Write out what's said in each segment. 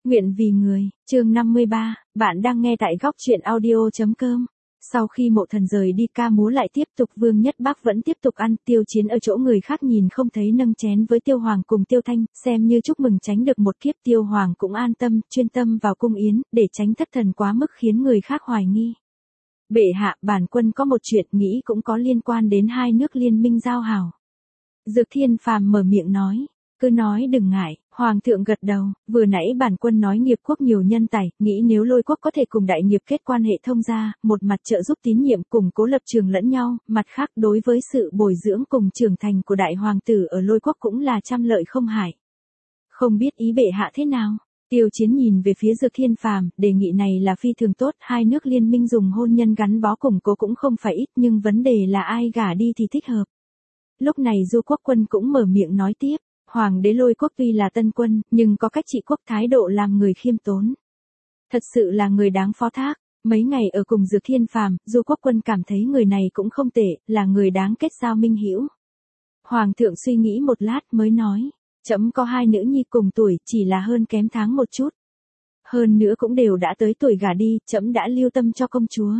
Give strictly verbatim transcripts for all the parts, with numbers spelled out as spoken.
Nguyện vì người, chương năm mươi ba, bạn đang nghe tại góc truyện audio.com. Sau khi Mộ Thần rời đi ca múa lại tiếp tục, Vương Nhất Bác vẫn tiếp tục ăn. Tiêu Chiến ở chỗ người khác nhìn không thấy nâng chén với Tiêu Hoàng cùng Tiêu Thanh, xem như chúc mừng tránh được một kiếp. Tiêu Hoàng cũng an tâm, chuyên tâm vào cung yến, để tránh thất thần quá mức khiến người khác hoài nghi. Bệ hạ, bản quân có một chuyện nghĩ cũng có liên quan đến hai nước liên minh giao hảo. Dược Thiên Phàm mở miệng nói. Cứ nói đừng ngại, Hoàng thượng gật đầu, vừa nãy bản quân nói nghiệp quốc nhiều nhân tài, nghĩ nếu Lôi quốc có thể cùng đại nghiệp kết quan hệ thông gia, một mặt trợ giúp tín nhiệm củng cố lập trường lẫn nhau, mặt khác đối với sự bồi dưỡng cùng trưởng thành của đại hoàng tử ở Lôi quốc cũng là trăm lợi không hại. Không biết ý bệ hạ thế nào? Tiêu Chiến nhìn về phía Dược Thiên Phàm, đề nghị này là phi thường tốt, hai nước liên minh dùng hôn nhân gắn bó củng cố cũng không phải ít, nhưng vấn đề là ai gả đi thì thích hợp. Lúc này Du Quốc Quân cũng mở miệng nói tiếp. Hoàng đế Lôi quốc tuy là tân quân, nhưng có cách trị quốc thái độ làm người khiêm tốn. Thật sự là người đáng phó thác. Mấy ngày ở cùng Dược Thiên Phàm, Du Quốc Quân cảm thấy người này cũng không tệ, là người đáng kết giao minh hữu. Hoàng thượng suy nghĩ một lát mới nói, trẫm có hai nữ nhi cùng tuổi, chỉ là hơn kém tháng một chút. Hơn nữa cũng đều đã tới tuổi gả đi, trẫm đã lưu tâm cho công chúa.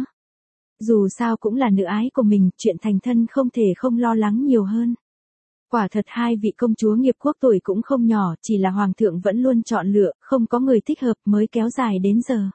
Dù sao cũng là nữ ái của mình, chuyện thành thân không thể không lo lắng nhiều hơn. Quả thật hai vị công chúa nghiệp quốc tuổi cũng không nhỏ, chỉ là hoàng thượng vẫn luôn chọn lựa, không có người thích hợp mới kéo dài đến giờ.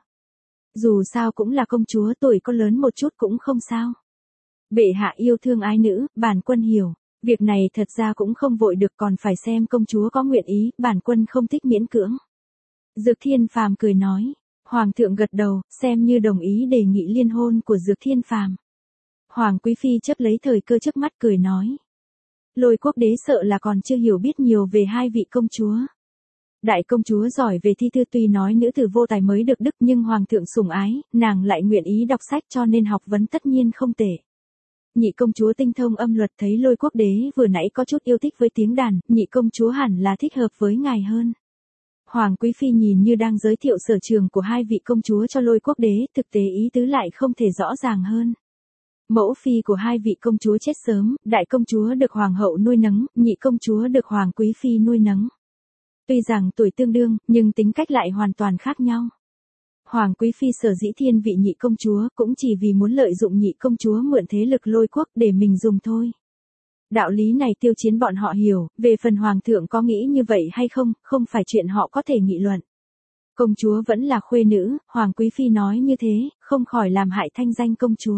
Dù sao cũng là công chúa, tuổi có lớn một chút cũng không sao. Bệ hạ yêu thương ái nữ, bản quân hiểu. Việc này thật ra cũng không vội được, còn phải xem công chúa có nguyện ý, bản quân không thích miễn cưỡng. Dược Thiên Phàm cười nói. Hoàng thượng gật đầu, xem như đồng ý đề nghị liên hôn của Dược Thiên Phàm. Hoàng Quý Phi chấp lấy thời cơ trước mắt cười nói. Lôi quốc đế sợ là còn chưa hiểu biết nhiều về hai vị công chúa. Đại công chúa giỏi về thi thư, tuy nói nữ tử vô tài mới được đức, nhưng hoàng thượng sủng ái, nàng lại nguyện ý đọc sách cho nên học vấn tất nhiên không tệ. Nhị công chúa tinh thông âm luật, thấy Lôi quốc đế vừa nãy có chút yêu thích với tiếng đàn, nhị công chúa hẳn là thích hợp với ngài hơn. Hoàng Quý Phi nhìn như đang giới thiệu sở trường của hai vị công chúa cho Lôi quốc đế, thực tế ý tứ lại không thể rõ ràng hơn. Mẫu phi của hai vị công chúa chết sớm, đại công chúa được hoàng hậu nuôi nấng, nhị công chúa được hoàng quý phi nuôi nấng. Tuy rằng tuổi tương đương, nhưng tính cách lại hoàn toàn khác nhau. Hoàng quý phi sở dĩ thiên vị nhị công chúa cũng chỉ vì muốn lợi dụng nhị công chúa mượn thế lực Lôi quốc để mình dùng thôi. Đạo lý này Tiêu Chiến bọn họ hiểu, về phần hoàng thượng có nghĩ như vậy hay không, không phải chuyện họ có thể nghị luận. Công chúa vẫn là khuê nữ, hoàng quý phi nói như thế, không khỏi làm hại thanh danh công chúa.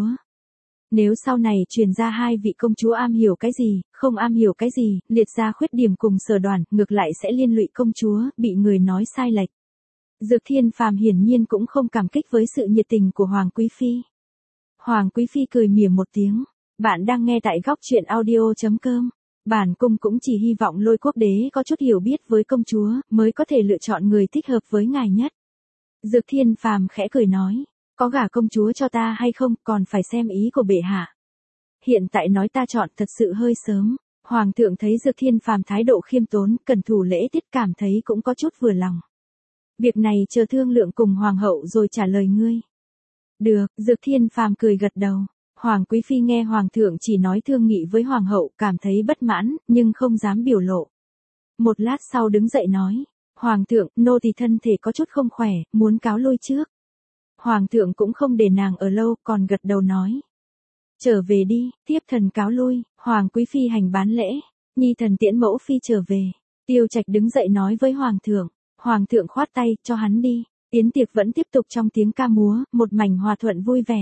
Nếu sau này truyền ra hai vị công chúa am hiểu cái gì, không am hiểu cái gì, liệt ra khuyết điểm cùng sở đoàn, ngược lại sẽ liên lụy công chúa, bị người nói sai lệch. Dược Thiên Phàm hiển nhiên cũng không cảm kích với sự nhiệt tình của Hoàng Quý Phi. Hoàng Quý Phi cười mỉa một tiếng, bạn đang nghe tại góc truyện audio.com. Bản cung cũng chỉ hy vọng Lôi quốc đế có chút hiểu biết với công chúa, mới có thể lựa chọn người thích hợp với ngài nhất. Dược Thiên Phàm khẽ cười nói. Có gả công chúa cho ta hay không, còn phải xem ý của bệ hạ. Hiện tại nói ta chọn thật sự hơi sớm. Hoàng thượng thấy Dược Thiên Phàm thái độ khiêm tốn, cẩn thủ lễ tiết, cảm thấy cũng có chút vừa lòng. Việc này chờ thương lượng cùng hoàng hậu rồi trả lời ngươi. Được, Dược Thiên Phàm cười gật đầu. Hoàng Quý Phi nghe hoàng thượng chỉ nói thương nghị với hoàng hậu, cảm thấy bất mãn, nhưng không dám biểu lộ. Một lát sau đứng dậy nói. Hoàng thượng, nô tỳ thân thể có chút không khỏe, muốn cáo lui trước. Hoàng thượng cũng không để nàng ở lâu, còn gật đầu nói. Trở về đi, tiếp thần cáo lui. Hoàng Quý Phi hành bán lễ. Nhi thần tiễn mẫu phi trở về. Tiêu Trạch đứng dậy nói với hoàng thượng. Hoàng thượng khoát tay, cho hắn đi. Yến tiệc vẫn tiếp tục trong tiếng ca múa, một mảnh hòa thuận vui vẻ.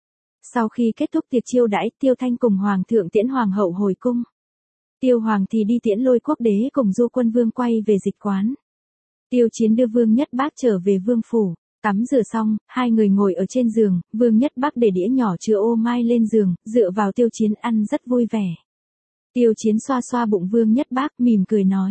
Sau khi kết thúc tiệc chiêu đãi, Tiêu Thanh cùng hoàng thượng tiễn hoàng hậu hồi cung. Tiêu Hoàng thì đi tiễn Lôi quốc đế cùng Du Quân Vương quay về dịch quán. Tiêu Chiến đưa Vương Nhất Bác trở về vương phủ. Tắm rửa xong, hai người ngồi ở trên giường, Vương Nhất Bác để đĩa nhỏ chứa ô mai lên giường, dựa vào Tiêu Chiến ăn rất vui vẻ. Tiêu Chiến xoa xoa bụng Vương Nhất Bác, mỉm cười nói.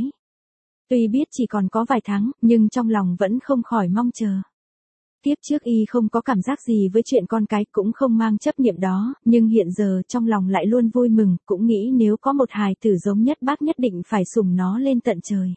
Tuy biết chỉ còn có vài tháng, nhưng trong lòng vẫn không khỏi mong chờ. Tiếp trước y không có cảm giác gì với chuyện con cái, cũng không mang chấp niệm đó, nhưng hiện giờ trong lòng lại luôn vui mừng, cũng nghĩ nếu có một hài tử giống Nhất Bác nhất định phải sủng nó lên tận trời.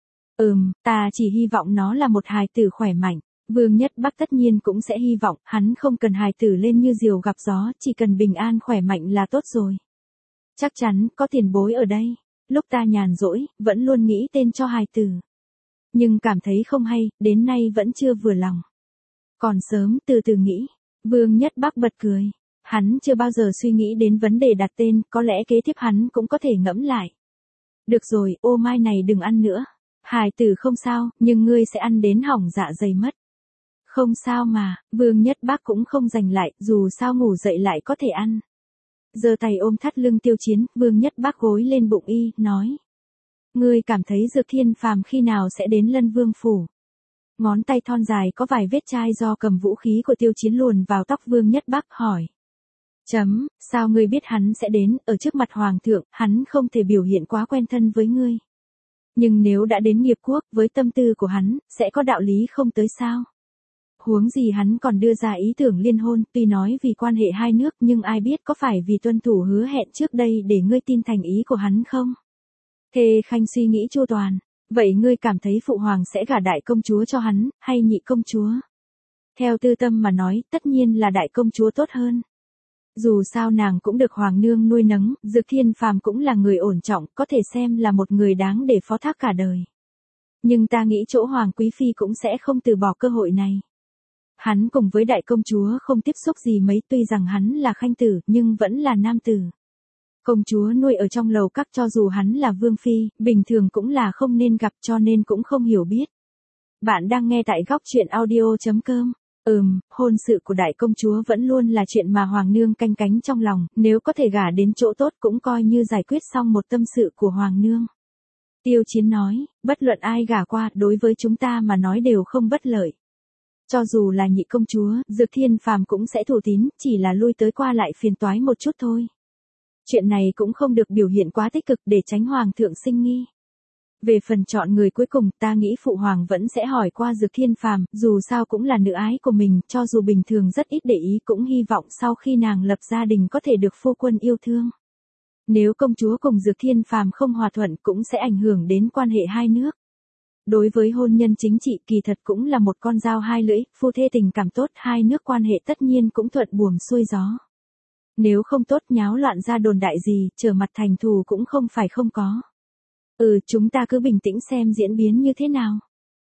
Ừm, ta chỉ hy vọng nó là một hài tử khỏe mạnh. Vương Nhất Bác tất nhiên cũng sẽ hy vọng, hắn không cần hài tử lên như diều gặp gió, chỉ cần bình an khỏe mạnh là tốt rồi. Chắc chắn, có tiền bối ở đây. Lúc ta nhàn rỗi, vẫn luôn nghĩ tên cho hài tử. nhưng cảm thấy không hay, đến nay vẫn chưa vừa lòng. Còn sớm, từ từ nghĩ. Vương Nhất Bắc bật cười. Hắn chưa bao giờ suy nghĩ đến vấn đề đặt tên, có lẽ kế tiếp hắn cũng có thể ngẫm lại. Được rồi, ô mai này đừng ăn nữa. Hài tử không sao, nhưng ngươi sẽ ăn đến hỏng dạ dày mất. Không sao mà, Vương Nhất Bắc cũng không giành lại, dù sao ngủ dậy lại có thể ăn. Giơ tay ôm thắt lưng Tiêu Chiến, Vương Nhất Bắc gối lên bụng y, nói. Ngươi cảm thấy Dược Thiên Phàm khi nào sẽ đến Lân Vương phủ? Ngón tay thon dài có vài vết chai do cầm vũ khí của Tiêu Chiến luồn vào tóc Vương Nhất Bắc hỏi. Chấm, sao ngươi biết hắn sẽ đến, ở trước mặt Hoàng thượng, hắn không thể biểu hiện quá quen thân với ngươi. Nhưng nếu đã đến nghiệp quốc, với tâm tư của hắn, sẽ có đạo lý không tới sao? Huống gì hắn còn đưa ra ý tưởng liên hôn, tuy nói vì quan hệ hai nước nhưng ai biết có phải vì tuân thủ hứa hẹn trước đây để ngươi tin thành ý của hắn không? Thề Khanh suy nghĩ chu toàn, vậy ngươi cảm thấy phụ hoàng sẽ gả đại công chúa cho hắn, hay nhị công chúa? Theo tư tâm mà nói, tất nhiên là đại công chúa tốt hơn. Dù sao nàng cũng được hoàng nương nuôi nấng, Dược Thiên Phàm cũng là người ổn trọng, có thể xem là một người đáng để phó thác cả đời. Nhưng ta nghĩ chỗ Hoàng Quý Phi cũng sẽ không từ bỏ cơ hội này. Hắn cùng với đại công chúa không tiếp xúc gì mấy, tuy rằng hắn là khanh tử, nhưng vẫn là nam tử. Công chúa nuôi ở trong lầu các, cho dù hắn là vương phi, bình thường cũng là không nên gặp, cho nên cũng không hiểu biết. Bạn đang nghe tại góc truyện audio chấm com. Ừm, hôn sự của đại công chúa vẫn luôn là chuyện mà hoàng nương canh cánh trong lòng, nếu có thể gả đến chỗ tốt cũng coi như giải quyết xong một tâm sự của hoàng nương. Tiêu Chiến nói, bất luận ai gả qua, đối với chúng ta mà nói đều không bất lợi. Cho dù là nhị công chúa, Dược Thiên Phàm cũng sẽ thủ tín, chỉ là lui tới qua lại phiền toái một chút thôi. Chuyện này cũng không được biểu hiện quá tích cực để tránh hoàng thượng sinh nghi. Về phần chọn người cuối cùng, ta nghĩ phụ hoàng vẫn sẽ hỏi qua Dược Thiên Phàm, dù sao cũng là nữ ái của mình, cho dù bình thường rất ít để ý, cũng hy vọng sau khi nàng lập gia đình có thể được phu quân yêu thương. Nếu công chúa cùng Dược Thiên Phàm không hòa thuận cũng sẽ ảnh hưởng đến quan hệ hai nước. Đối với hôn nhân chính trị kỳ thật cũng là một con dao hai lưỡi, phu thê tình cảm tốt, hai nước quan hệ tất nhiên cũng thuận buồm xuôi gió. Nếu không tốt nháo loạn ra đồn đại gì, trở mặt thành thù cũng không phải không có. Ừ, chúng ta cứ bình tĩnh xem diễn biến như thế nào.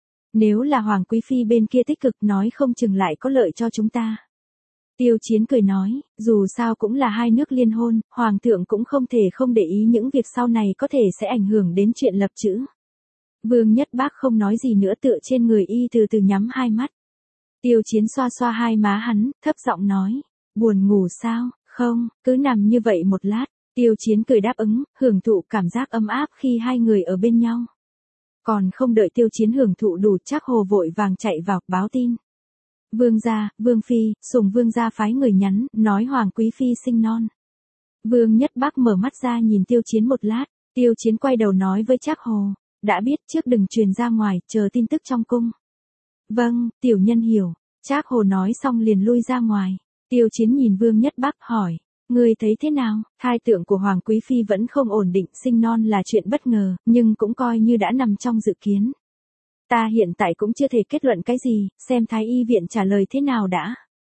Nếu là Hoàng Quý Phi bên kia tích cực nói không chừng lại có lợi cho chúng ta. Tiêu Chiến cười nói, dù sao cũng là hai nước liên hôn, Hoàng thượng cũng không thể không để ý những việc sau này có thể sẽ ảnh hưởng đến chuyện lập chữ. Vương Nhất Bác không nói gì nữa, tựa trên người y từ từ nhắm hai mắt. Tiêu Chiến xoa xoa hai má hắn, thấp giọng nói, buồn ngủ sao, không, cứ nằm như vậy một lát. Tiêu Chiến cười đáp ứng, hưởng thụ cảm giác ấm áp khi hai người ở bên nhau. Còn không đợi Tiêu Chiến hưởng thụ đủ, Trác Hồ vội vàng chạy vào, báo tin. Vương gia, Vương Phi, Sùng Vương gia phái người nhắn, nói Hoàng Quý Phi sinh non. Vương Nhất Bác mở mắt ra nhìn Tiêu Chiến một lát, Tiêu Chiến quay đầu nói với Trác Hồ, đã biết trước đừng truyền ra ngoài, chờ tin tức trong cung. Vâng, tiểu nhân hiểu, Trác Hồ nói xong liền lui ra ngoài. Tiêu Chiến nhìn Vương Nhất Bác hỏi, ngươi thấy thế nào? Thai tượng của Hoàng Quý Phi vẫn không ổn định, sinh non là chuyện bất ngờ, nhưng cũng coi như đã nằm trong dự kiến. Ta hiện tại cũng chưa thể kết luận cái gì, xem Thái y viện trả lời thế nào đã.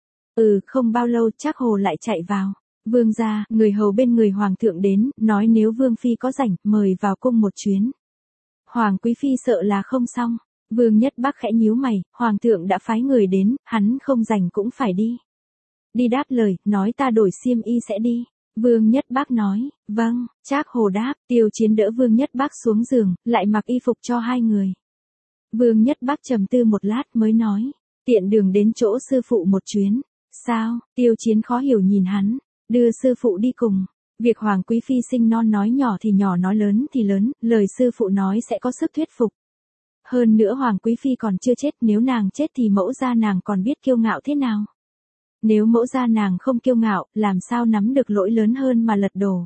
Ừ, không bao lâu Trác Hồ lại chạy vào. Vương gia, người hầu bên người Hoàng thượng đến, nói nếu Vương Phi có rảnh, mời vào cung một chuyến. Hoàng Quý Phi sợ là không xong. Vương Nhất Bác khẽ nhíu mày, Hoàng thượng đã phái người đến, hắn không rảnh cũng phải đi. Đi đáp lời, nói ta đổi xiêm y sẽ đi. Vương Nhất Bác nói, vâng, Trác Hồ đáp, Tiêu Chiến đỡ Vương Nhất Bác xuống giường, lại mặc y phục cho hai người. Vương Nhất Bác trầm tư một lát mới nói, tiện đường đến chỗ sư phụ một chuyến. Sao? Tiêu Chiến khó hiểu nhìn hắn, đưa sư phụ đi cùng. Việc Hoàng Quý Phi sinh non nói nhỏ thì nhỏ, nói lớn thì lớn, lời sư phụ nói sẽ có sức thuyết phục. Hơn nữa Hoàng Quý Phi còn chưa chết, nếu nàng chết thì mẫu gia nàng còn biết kiêu ngạo thế nào. Nếu mẫu gia nàng không kiêu ngạo, làm sao nắm được lỗi lớn hơn mà lật đổ.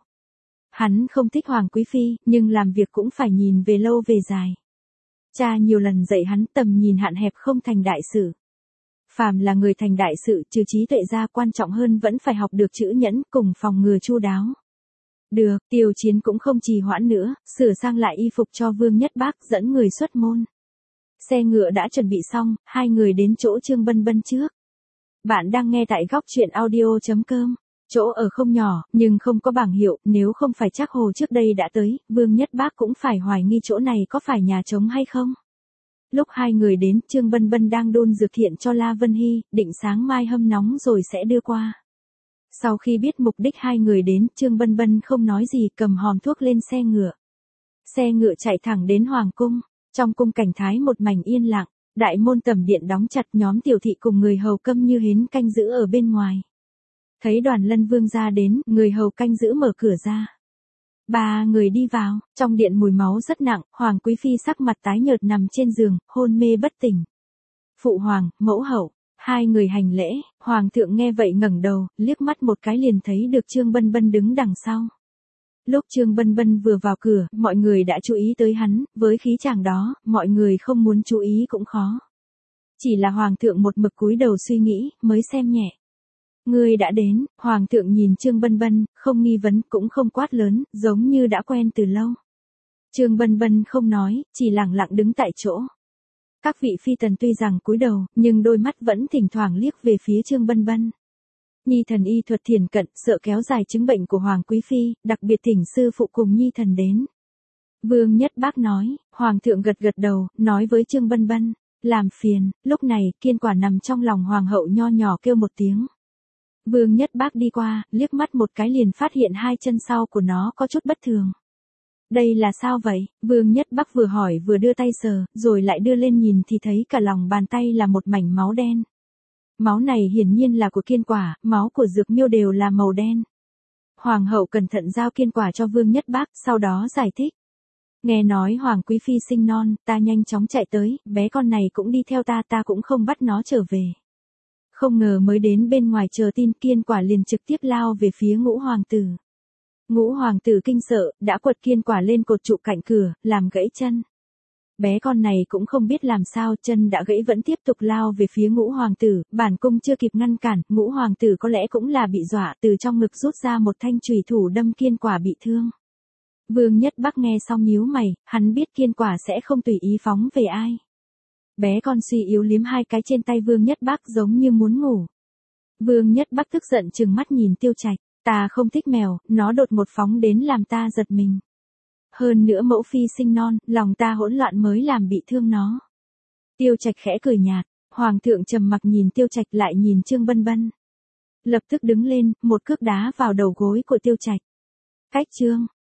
Hắn không thích Hoàng Quý Phi, nhưng làm việc cũng phải nhìn về lâu về dài. Cha nhiều lần dạy hắn tầm nhìn hạn hẹp không thành đại sự. Phàm là người thành đại sự, trừ trí tuệ ra, quan trọng hơn vẫn phải học được chữ nhẫn cùng phòng ngừa chu đáo. Được, Tiêu Chiến cũng không trì hoãn nữa, sửa sang lại y phục cho Vương Nhất Bác, dẫn người xuất môn. Xe ngựa đã chuẩn bị xong, hai người đến chỗ Trương Bân Bân trước. Bạn đang nghe tại góc truyện audio chấm com. Chỗ ở không nhỏ, nhưng không có bảng hiệu, nếu không phải Trác Hồ trước đây đã tới, Vương Nhất Bác cũng phải hoài nghi chỗ này có phải nhà trống hay không. Lúc hai người đến, Trương Bân Bân đang đun dược thiện cho La Vân Hy, định sáng mai hâm nóng rồi sẽ đưa qua. Sau khi biết mục đích hai người đến, Trương Bân Bân không nói gì, cầm hòm thuốc lên xe ngựa. Xe ngựa chạy thẳng đến Hoàng cung, trong cung cảnh thái một mảnh yên lặng, đại môn tẩm điện đóng chặt, nhóm tiểu thị cùng người hầu câm như hến canh giữ ở bên ngoài. Thấy Đoàn Lân Vương ra đến, người hầu canh giữ mở cửa ra. Ba người đi vào, trong điện mùi máu rất nặng, Hoàng Quý Phi sắc mặt tái nhợt nằm trên giường, hôn mê bất tỉnh. Phụ hoàng, mẫu hậu, hai người hành lễ, Hoàng thượng nghe vậy ngẩng đầu, liếc mắt một cái liền thấy được Trương Bân Bân đứng đằng sau. Lúc Trương Bân Bân vừa vào cửa, mọi người đã chú ý tới hắn, với khí chàng đó, mọi người không muốn chú ý cũng khó. Chỉ là Hoàng thượng một mực cúi đầu suy nghĩ, mới xem nhẹ. Ngươi đã đến, Hoàng thượng nhìn Trương Bân Bân, không nghi vấn, cũng không quát lớn, giống như đã quen từ lâu. Trương Bân Bân không nói, chỉ lặng lặng đứng tại chỗ. Các vị phi tần tuy rằng cúi đầu, nhưng đôi mắt vẫn thỉnh thoảng liếc về phía Trương Bân Bân. Nhi thần y thuật thiền cận, sợ kéo dài chứng bệnh của Hoàng Quý Phi, đặc biệt thỉnh sư phụ cùng Nhi thần đến. Vương Nhất Bác nói, Hoàng thượng gật gật đầu, nói với Trương Bân Bân, làm phiền. Lúc này, Kiên Quả nằm trong lòng Hoàng hậu nho nhỏ kêu một tiếng. Vương Nhất Bác đi qua, liếc mắt một cái liền phát hiện hai chân sau của nó có chút bất thường. Đây là sao vậy? Vương Nhất Bác vừa hỏi vừa đưa tay sờ, rồi lại đưa lên nhìn thì thấy cả lòng bàn tay là một mảnh máu đen. Máu này hiển nhiên là của Kiên Quả, máu của Dược Miêu đều là màu đen. Hoàng hậu cẩn thận giao Kiên Quả cho Vương Nhất Bác, sau đó giải thích. Nghe nói Hoàng Quý Phi sinh non, ta nhanh chóng chạy tới, bé con này cũng đi theo ta, ta cũng không bắt nó trở về. Không ngờ mới đến bên ngoài chờ tin, Kiên Quả liền trực tiếp lao về phía Ngũ hoàng tử. Ngũ hoàng tử kinh sợ, đã quật Kiên Quả lên cột trụ cạnh cửa, làm gãy chân. Bé con này cũng không biết làm sao, chân đã gãy vẫn tiếp tục lao về phía Ngũ hoàng tử, bản cung chưa kịp ngăn cản, Ngũ hoàng tử có lẽ cũng là bị dọa, từ trong ngực rút ra một thanh chùy thủ đâm Kiên Quả bị thương. Vương Nhất Bác nghe xong nhíu mày, hắn biết Kiên Quả sẽ không tùy ý phóng về ai. Bé con suy yếu liếm hai cái trên tay Vương Nhất Bác giống như muốn ngủ. Vương Nhất Bác tức giận trừng mắt nhìn Tiêu Trạch, ta không thích mèo, nó đột một phóng đến làm ta giật mình. Hơn nữa mẫu phi sinh non, lòng ta hỗn loạn mới làm bị thương nó. Tiêu Trạch khẽ cười nhạt, Hoàng thượng trầm mặc nhìn Tiêu Trạch lại nhìn Trương Bân Bân. Lập tức đứng lên, một cước đá vào đầu gối của Tiêu Trạch. Cách Trương,